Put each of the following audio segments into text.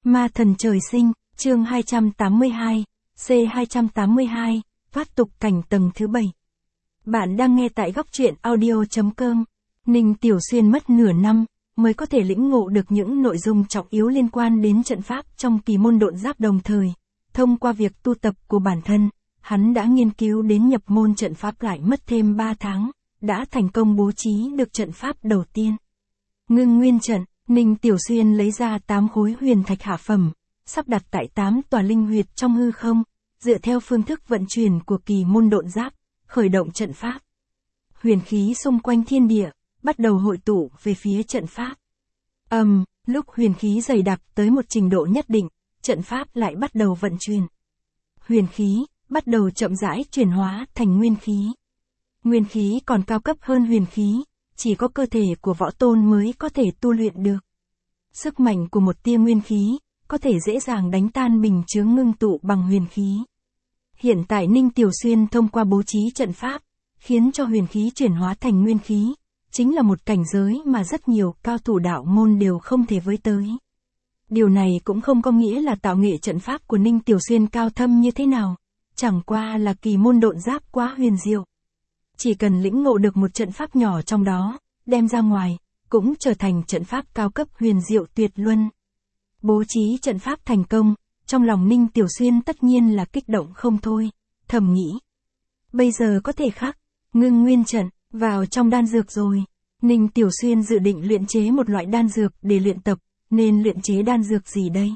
Ma thần trời sinh, chương 282, C282, thoát tục cảnh tầng thứ 7. Bạn đang nghe tại góc truyện audio.com. Ninh Tiểu Xuyên mất nửa năm, mới có thể lĩnh ngộ được những nội dung trọng yếu liên quan đến trận pháp trong kỳ môn độn giáp đồng thời. Thông qua việc tu tập của bản thân, hắn đã nghiên cứu đến nhập môn trận pháp lại mất thêm 3 tháng, đã thành công bố trí được trận pháp đầu tiên. Ngưng nguyên trận, Ninh Tiểu Xuyên lấy ra 8 khối huyền thạch hạ phẩm, sắp đặt tại 8 tòa linh huyệt trong hư không, dựa theo phương thức vận chuyển của kỳ môn độn giáp, khởi động trận pháp. Huyền khí xung quanh thiên địa, bắt đầu hội tụ về phía trận pháp. Lúc huyền khí dày đặc tới một trình độ nhất định, trận pháp lại bắt đầu vận chuyển. Huyền khí, bắt đầu chậm rãi chuyển hóa thành nguyên khí. Nguyên khí còn cao cấp hơn huyền khí, chỉ có cơ thể của võ tôn mới có thể tu luyện được. Sức mạnh của một tia nguyên khí, có thể dễ dàng đánh tan bình chướng ngưng tụ bằng huyền khí. Hiện tại Ninh Tiểu Xuyên thông qua bố trí trận pháp, khiến cho huyền khí chuyển hóa thành nguyên khí, chính là một cảnh giới mà rất nhiều cao thủ đạo môn đều không thể với tới. Điều này cũng không có nghĩa là tạo nghệ trận pháp của Ninh Tiểu Xuyên cao thâm như thế nào, chẳng qua là kỳ môn độn giáp quá huyền diệu. Chỉ cần lĩnh ngộ được một trận pháp nhỏ trong đó, đem ra ngoài, cũng trở thành trận pháp cao cấp huyền diệu tuyệt luân. Bố trí trận pháp thành công, trong lòng Ninh Tiểu Xuyên tất nhiên là kích động không thôi, thầm nghĩ. Bây giờ có thể khắc, ngưng nguyên trận, vào trong đan dược rồi. Ninh Tiểu Xuyên dự định luyện chế một loại đan dược để luyện tập, nên luyện chế đan dược gì đây?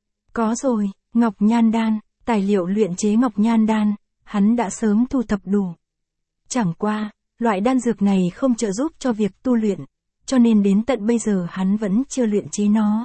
Có rồi, Ngọc Nhan Đan, tài liệu luyện chế Ngọc Nhan Đan, hắn đã sớm thu thập đủ. Chẳng qua, loại đan dược này không trợ giúp cho việc tu luyện, cho nên đến tận bây giờ hắn vẫn chưa luyện chế nó.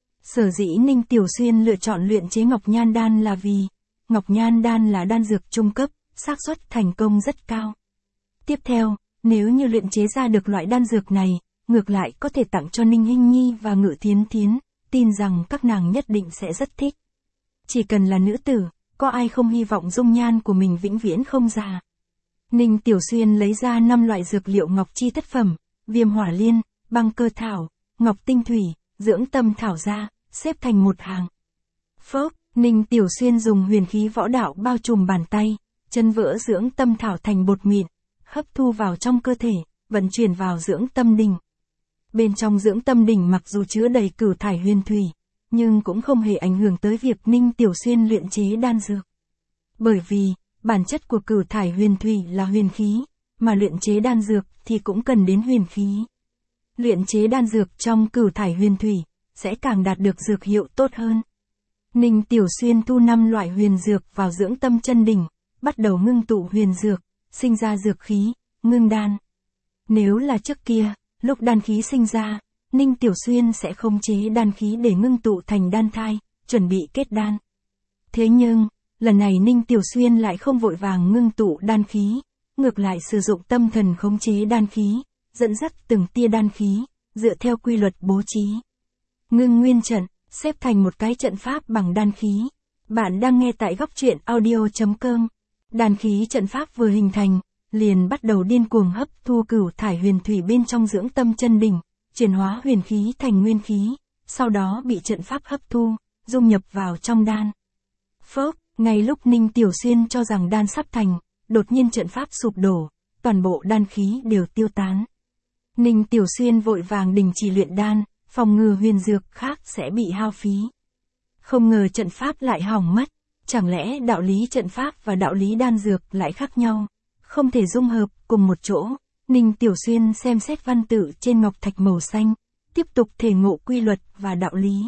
Sở dĩ Ninh Tiểu Xuyên lựa chọn luyện chế Ngọc Nhan Đan là vì, Ngọc Nhan Đan là đan dược trung cấp, xác suất thành công rất cao. Tiếp theo, nếu như luyện chế ra được loại đan dược này, ngược lại có thể tặng cho Ninh Hinh Nhi và Ngự Thiến Thiến, tin rằng các nàng nhất định sẽ rất thích. Chỉ cần là nữ tử, có ai không hy vọng dung nhan của mình vĩnh viễn không già. Ninh Tiểu Xuyên lấy ra 5 loại dược liệu ngọc chi thất phẩm, viêm hỏa liên, băng cơ thảo, ngọc tinh thủy, dưỡng tâm thảo ra, xếp thành một hàng. Phốc, Ninh Tiểu Xuyên dùng huyền khí võ đạo bao trùm bàn tay, chân vỡ dưỡng tâm thảo thành bột mịn, hấp thu vào trong cơ thể, vận chuyển vào dưỡng tâm đỉnh. Bên trong dưỡng tâm đỉnh mặc dù chứa đầy cửu thải huyền thủy, nhưng cũng không hề ảnh hưởng tới việc Ninh Tiểu Xuyên luyện chế đan dược. Bởi vì, bản chất của cửu thải huyền thủy là huyền khí, mà luyện chế đan dược thì cũng cần đến huyền khí. Luyện chế đan dược trong cửu thải huyền thủy, sẽ càng đạt được dược hiệu tốt hơn. Ninh Tiểu Xuyên thu 5 loại huyền dược vào dưỡng tâm chân đỉnh, bắt đầu ngưng tụ huyền dược, sinh ra dược khí, ngưng đan. Nếu là trước kia, lúc đan khí sinh ra, Ninh Tiểu Xuyên sẽ không chế đan khí để ngưng tụ thành đan thai, chuẩn bị kết đan. Thế nhưng, lần này Ninh Tiểu Xuyên lại không vội vàng ngưng tụ đan khí, ngược lại sử dụng tâm thần khống chế đan khí, dẫn dắt từng tia đan khí, dựa theo quy luật bố trí. Ngưng nguyên trận, xếp thành một cái trận pháp bằng đan khí. Bạn đang nghe tại góc truyện audio.com. Đan khí trận pháp vừa hình thành, liền bắt đầu điên cuồng hấp thu cửu thải huyền thủy bên trong dưỡng tâm chân đỉnh, chuyển hóa huyền khí thành nguyên khí, sau đó bị trận pháp hấp thu, dung nhập vào trong đan. Phốc, ngay lúc Ninh Tiểu Xuyên cho rằng đan sắp thành, đột nhiên trận pháp sụp đổ, toàn bộ đan khí đều tiêu tán. Ninh Tiểu Xuyên vội vàng đình chỉ luyện đan, phòng ngừa huyền dược khác sẽ bị hao phí. Không ngờ trận pháp lại hỏng mất, chẳng lẽ đạo lý trận pháp và đạo lý đan dược lại khác nhau, không thể dung hợp cùng một chỗ. Ninh Tiểu Xuyên xem xét văn tự trên ngọc thạch màu xanh, tiếp tục thể ngộ quy luật và đạo lý.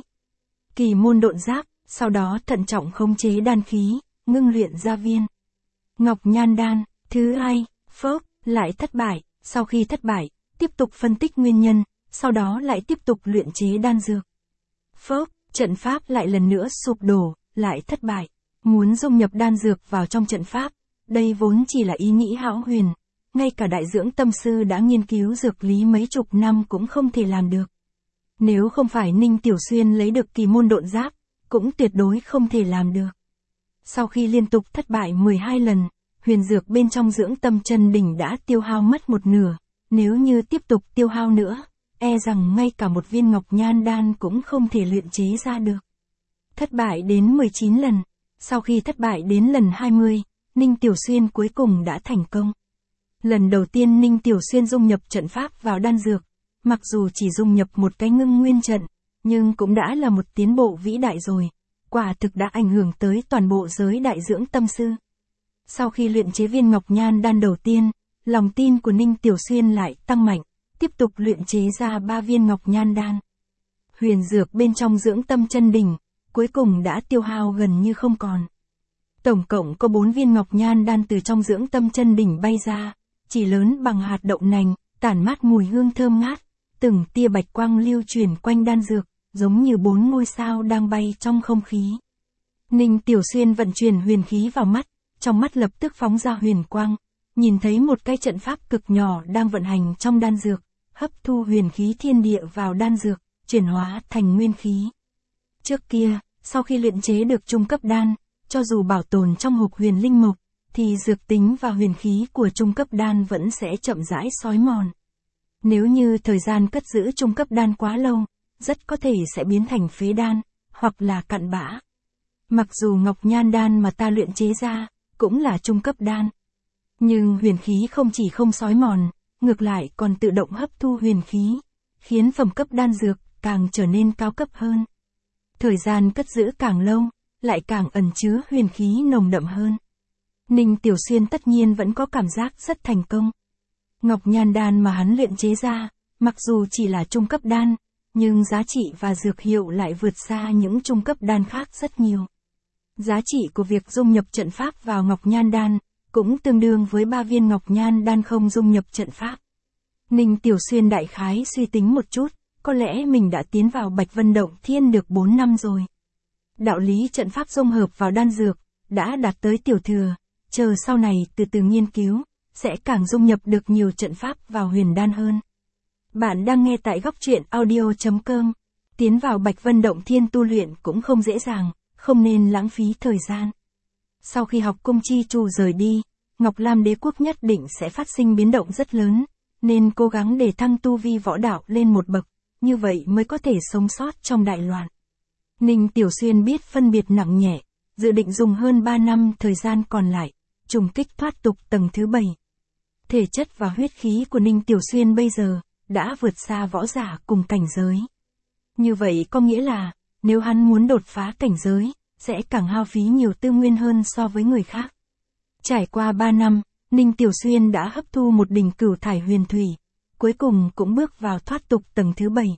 Kỳ môn độn giáp, sau đó thận trọng khống chế đan khí, ngưng luyện ra viên Ngọc Nhan Đan. Thứ hai, phốc, lại thất bại. Sau khi thất bại, tiếp tục phân tích nguyên nhân, sau đó lại tiếp tục luyện chế đan dược. Phốc, trận pháp lại lần nữa sụp đổ, lại thất bại. Muốn dung nhập đan dược vào trong trận pháp, đây vốn chỉ là ý nghĩ hão huyền. Ngay cả đại dưỡng tâm sư đã nghiên cứu dược lý mấy chục năm cũng không thể làm được. Nếu không phải Ninh Tiểu Xuyên lấy được kỳ môn độn giáp, cũng tuyệt đối không thể làm được. Sau khi liên tục thất bại 12 lần, huyền dược bên trong dưỡng tâm chân đỉnh đã tiêu hao mất một nửa. Nếu như tiếp tục tiêu hao nữa, e rằng ngay cả một viên Ngọc Nhan Đan cũng không thể luyện chế ra được. thất bại đến 19 lần. Sau khi thất bại đến lần 20, Ninh Tiểu Xuyên cuối cùng đã thành công. Lần đầu tiên Ninh Tiểu Xuyên dung nhập trận pháp vào đan dược, mặc dù chỉ dung nhập một cái ngưng nguyên trận, nhưng cũng đã là một tiến bộ vĩ đại rồi, quả thực đã ảnh hưởng tới toàn bộ giới đại dưỡng tâm sư. Sau khi luyện chế viên ngọc nhan đan đầu tiên, lòng tin của Ninh Tiểu Xuyên lại tăng mạnh, tiếp tục luyện chế ra 3 viên ngọc nhan đan. Huyền dược bên trong dưỡng tâm chân đỉnh, cuối cùng đã tiêu hao gần như không còn. Tổng cộng có 4 viên ngọc nhan đan từ trong dưỡng tâm chân đỉnh bay ra, chỉ lớn bằng hạt đậu nành, tản mát mùi hương thơm ngát, từng tia bạch quang lưu chuyển quanh đan dược, giống như 4 ngôi sao đang bay trong không khí. Ninh Tiểu Xuyên vận chuyển huyền khí vào mắt, trong mắt lập tức phóng ra huyền quang, nhìn thấy một cái trận pháp cực nhỏ đang vận hành trong đan dược, hấp thu huyền khí thiên địa vào đan dược, chuyển hóa thành nguyên khí. Trước kia, sau khi luyện chế được trung cấp đan, cho dù bảo tồn trong hộp huyền linh mộc, thì dược tính và huyền khí của trung cấp đan vẫn sẽ chậm rãi xói mòn. Nếu như thời gian cất giữ trung cấp đan quá lâu, rất có thể sẽ biến thành phế đan, hoặc là cặn bã. Mặc dù ngọc nhan đan mà ta luyện chế ra, cũng là trung cấp đan. Nhưng huyền khí không chỉ không xói mòn, ngược lại còn tự động hấp thu huyền khí, khiến phẩm cấp đan dược càng trở nên cao cấp hơn. Thời gian cất giữ càng lâu, lại càng ẩn chứa huyền khí nồng đậm hơn. Ninh Tiểu Xuyên tất nhiên vẫn có cảm giác rất thành công. Ngọc nhan đan mà hắn luyện chế ra, mặc dù chỉ là trung cấp đan, nhưng giá trị và dược hiệu lại vượt xa những trung cấp đan khác rất nhiều. Giá trị của việc dung nhập trận pháp vào ngọc nhan đan, cũng tương đương với 3 viên ngọc nhan đan không dung nhập trận pháp. Ninh Tiểu Xuyên đại khái suy tính một chút, có lẽ mình đã tiến vào Bạch Vân Động Thiên được 4 năm rồi. Đạo lý trận pháp dung hợp vào đan dược, đã đạt tới tiểu thừa, chờ sau này từ từ nghiên cứu, sẽ càng dung nhập được nhiều trận pháp vào huyền đan hơn. Bạn đang nghe tại góc truyện audio.com. Tiến vào Bạch Vân Động Thiên tu luyện cũng không dễ dàng, không nên lãng phí thời gian. Sau khi học cung chi chủ rời đi, Ngọc Lam Đế quốc nhất định sẽ phát sinh biến động rất lớn, nên cố gắng để thăng tu vi võ đạo lên một bậc, như vậy mới có thể sống sót trong đại loạn. Ninh Tiểu Xuyên biết phân biệt nặng nhẹ, dự định dùng hơn 3 năm thời gian còn lại, trùng kích thoát tục tầng thứ 7. Thể chất và huyết khí của Ninh Tiểu Xuyên bây giờ, đã vượt xa võ giả cùng cảnh giới. Như vậy có nghĩa là, nếu hắn muốn đột phá cảnh giới, sẽ càng hao phí nhiều tư nguyên hơn so với người khác. Trải qua 3 năm, Ninh Tiểu Xuyên đã hấp thu một đỉnh cửu thải huyền thủy, cuối cùng cũng bước vào thoát tục tầng thứ 7.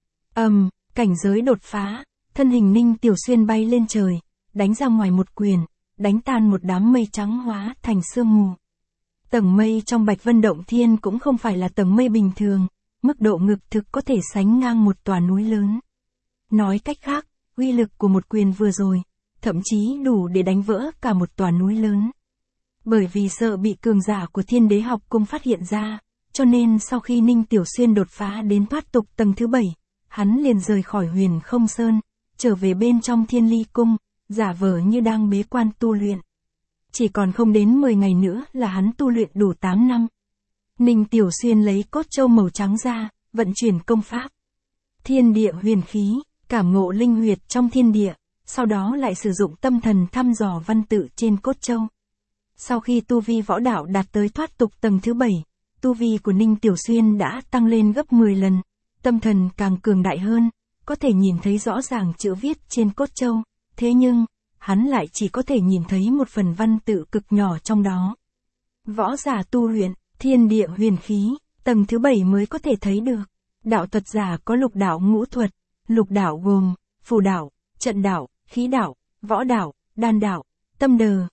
Cảnh giới đột phá, thân hình Ninh Tiểu Xuyên bay lên trời, đánh ra ngoài một quyền, đánh tan một đám mây trắng hóa thành sương mù. Tầng mây trong Bạch Vân Động Thiên cũng không phải là tầng mây bình thường, mức độ ngực thực có thể sánh ngang một tòa núi lớn. Nói cách khác, uy lực của một quyền vừa rồi, thậm chí đủ để đánh vỡ cả một tòa núi lớn. Bởi vì sợ bị cường giả của Thiên Đế học cung phát hiện ra, cho nên sau khi Ninh Tiểu Xuyên đột phá đến thoát tục tầng thứ 7, hắn liền rời khỏi Huyền Không Sơn, trở về bên trong Thiên Ly Cung, giả vờ như đang bế quan tu luyện. Chỉ còn không đến 10 ngày nữa là hắn tu luyện đủ 8 năm. Ninh Tiểu Xuyên lấy cốt châu màu trắng ra, vận chuyển công pháp. Thiên địa huyền khí, cảm ngộ linh huyệt trong thiên địa, sau đó lại sử dụng tâm thần thăm dò văn tự trên cốt châu. Sau khi tu vi võ đạo đạt tới thoát tục tầng thứ 7, tu vi của Ninh Tiểu Xuyên đã tăng lên gấp 10 lần, tâm thần càng cường đại hơn, có thể nhìn thấy rõ ràng chữ viết trên cốt châu, thế nhưng, hắn lại chỉ có thể nhìn thấy một phần văn tự cực nhỏ trong đó. Võ giả tu luyện, thiên địa huyền khí, tầng thứ 7 mới có thể thấy được. Đạo thuật giả có lục đạo ngũ thuật, lục đạo gồm, phù đạo, trận đạo, khí đạo, võ đạo, đan đạo, tâm đờ,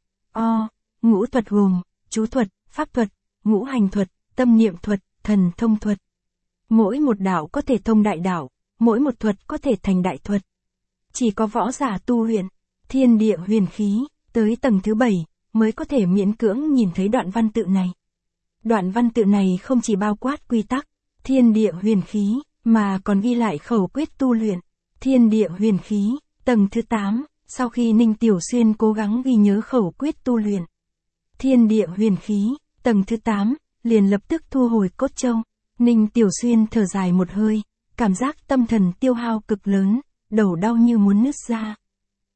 ngũ thuật gồm, chú thuật, pháp thuật, ngũ hành thuật, tâm niệm thuật, thần thông thuật. Mỗi một đạo có thể thông đại đạo, mỗi một thuật có thể thành đại thuật. Chỉ có võ giả tu luyện, thiên địa huyền khí, tới tầng thứ 7, mới có thể miễn cưỡng nhìn thấy đoạn văn tự này. Đoạn văn tự này không chỉ bao quát quy tắc, thiên địa huyền khí, mà còn ghi lại khẩu quyết tu luyện, thiên địa huyền khí, tầng thứ 8, sau khi Ninh Tiểu Xuyên cố gắng ghi nhớ khẩu quyết tu luyện. Thiên địa huyền khí, tầng thứ 8, liền lập tức thu hồi cốt châu. Ninh Tiểu Xuyên thở dài một hơi, cảm giác tâm thần tiêu hao cực lớn, đầu đau như muốn nứt ra.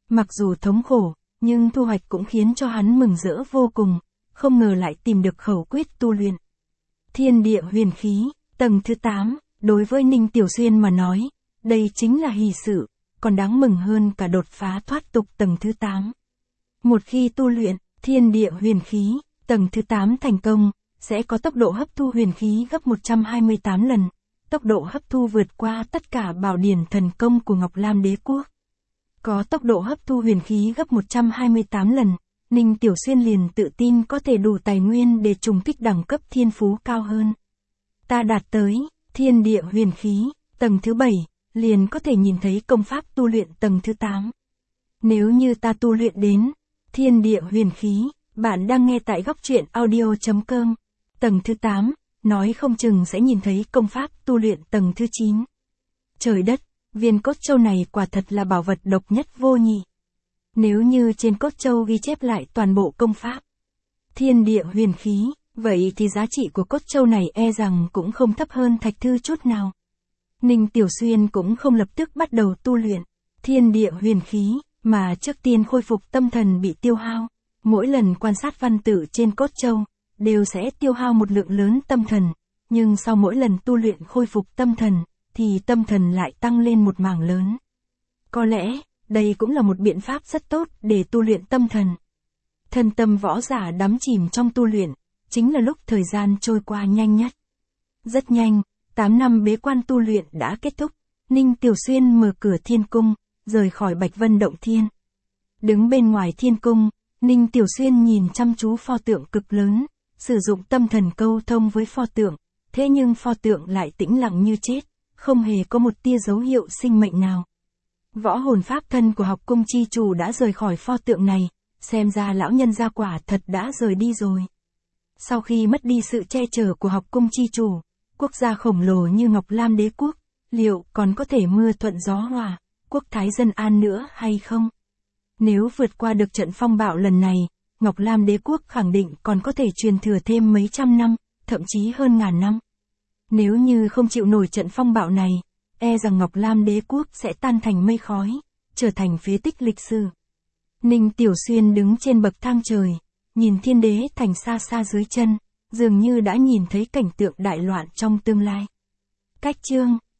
Mặc dù thống khổ, nhưng thu hoạch cũng khiến cho hắn mừng rỡ vô cùng, không ngờ lại tìm được khẩu quyết tu luyện. Thiên địa huyền khí, tầng thứ 8, đối với Ninh Tiểu Xuyên mà nói, đây chính là hỷ sự, còn đáng mừng hơn cả đột phá thoát tục tầng thứ 8. Một khi tu luyện, thiên địa huyền khí, tầng thứ 8 thành công, sẽ có tốc độ hấp thu huyền khí gấp 128 lần, tốc độ hấp thu vượt qua tất cả bảo điển thần công của Ngọc Lam Đế Quốc. Có tốc độ hấp thu huyền khí gấp 128 lần, Ninh Tiểu Xuyên liền tự tin có thể đủ tài nguyên để trùng kích đẳng cấp thiên phú cao hơn. Ta đạt tới thiên địa huyền khí, tầng thứ 7, liền có thể nhìn thấy công pháp tu luyện tầng thứ 8. Nếu như ta tu luyện đến thiên địa huyền khí, bạn đang nghe tại góc truyện audio.com, tầng thứ 8, nói không chừng sẽ nhìn thấy công pháp tu luyện tầng thứ 9. Trời đất, viên cốt châu này quả thật là bảo vật độc nhất vô nhị. Nếu như trên cốt châu ghi chép lại toàn bộ công pháp thiên địa huyền khí, vậy thì giá trị của cốt châu này e rằng cũng không thấp hơn thạch thư chút nào. Ninh Tiểu Xuyên cũng không lập tức bắt đầu tu luyện thiên địa huyền khí, mà trước tiên khôi phục tâm thần bị tiêu hao. Mỗi lần quan sát văn tự trên cốt châu, đều sẽ tiêu hao một lượng lớn tâm thần, nhưng sau mỗi lần tu luyện khôi phục tâm thần, thì tâm thần lại tăng lên một mảng lớn. Có lẽ, đây cũng là một biện pháp rất tốt để tu luyện tâm thần. Thân tâm võ giả đắm chìm trong tu luyện, chính là lúc thời gian trôi qua nhanh nhất. Rất nhanh, 8 năm bế quan tu luyện đã kết thúc, Ninh Tiểu Xuyên mở cửa thiên cung, rời khỏi Bạch Vân Động Thiên. Đứng bên ngoài thiên cung, Ninh Tiểu Xuyên nhìn chăm chú pho tượng cực lớn, sử dụng tâm thần câu thông với pho tượng, thế nhưng pho tượng lại tĩnh lặng như chết, không hề có một tia dấu hiệu sinh mệnh nào. Võ hồn pháp thân của học cung chi chủ đã rời khỏi pho tượng này, xem ra lão nhân gia quả thật đã rời đi rồi. Sau khi mất đi sự che chở của học cung chi chủ, quốc gia khổng lồ như Ngọc Lam Đế Quốc, liệu còn có thể mưa thuận gió hòa, quốc thái dân an nữa hay không? Nếu vượt qua được trận phong bạo lần này, Ngọc Lam Đế Quốc khẳng định còn có thể truyền thừa thêm mấy trăm năm, thậm chí hơn ngàn năm. Nếu như không chịu nổi trận phong bạo này, e rằng Ngọc Lam Đế Quốc sẽ tan thành mây khói, trở thành phế tích lịch sử. Ninh Tiểu Xuyên đứng trên bậc thang trời, nhìn Thiên Đế thành xa xa dưới chân, dường như đã nhìn thấy cảnh tượng đại loạn trong tương lai. Cách chương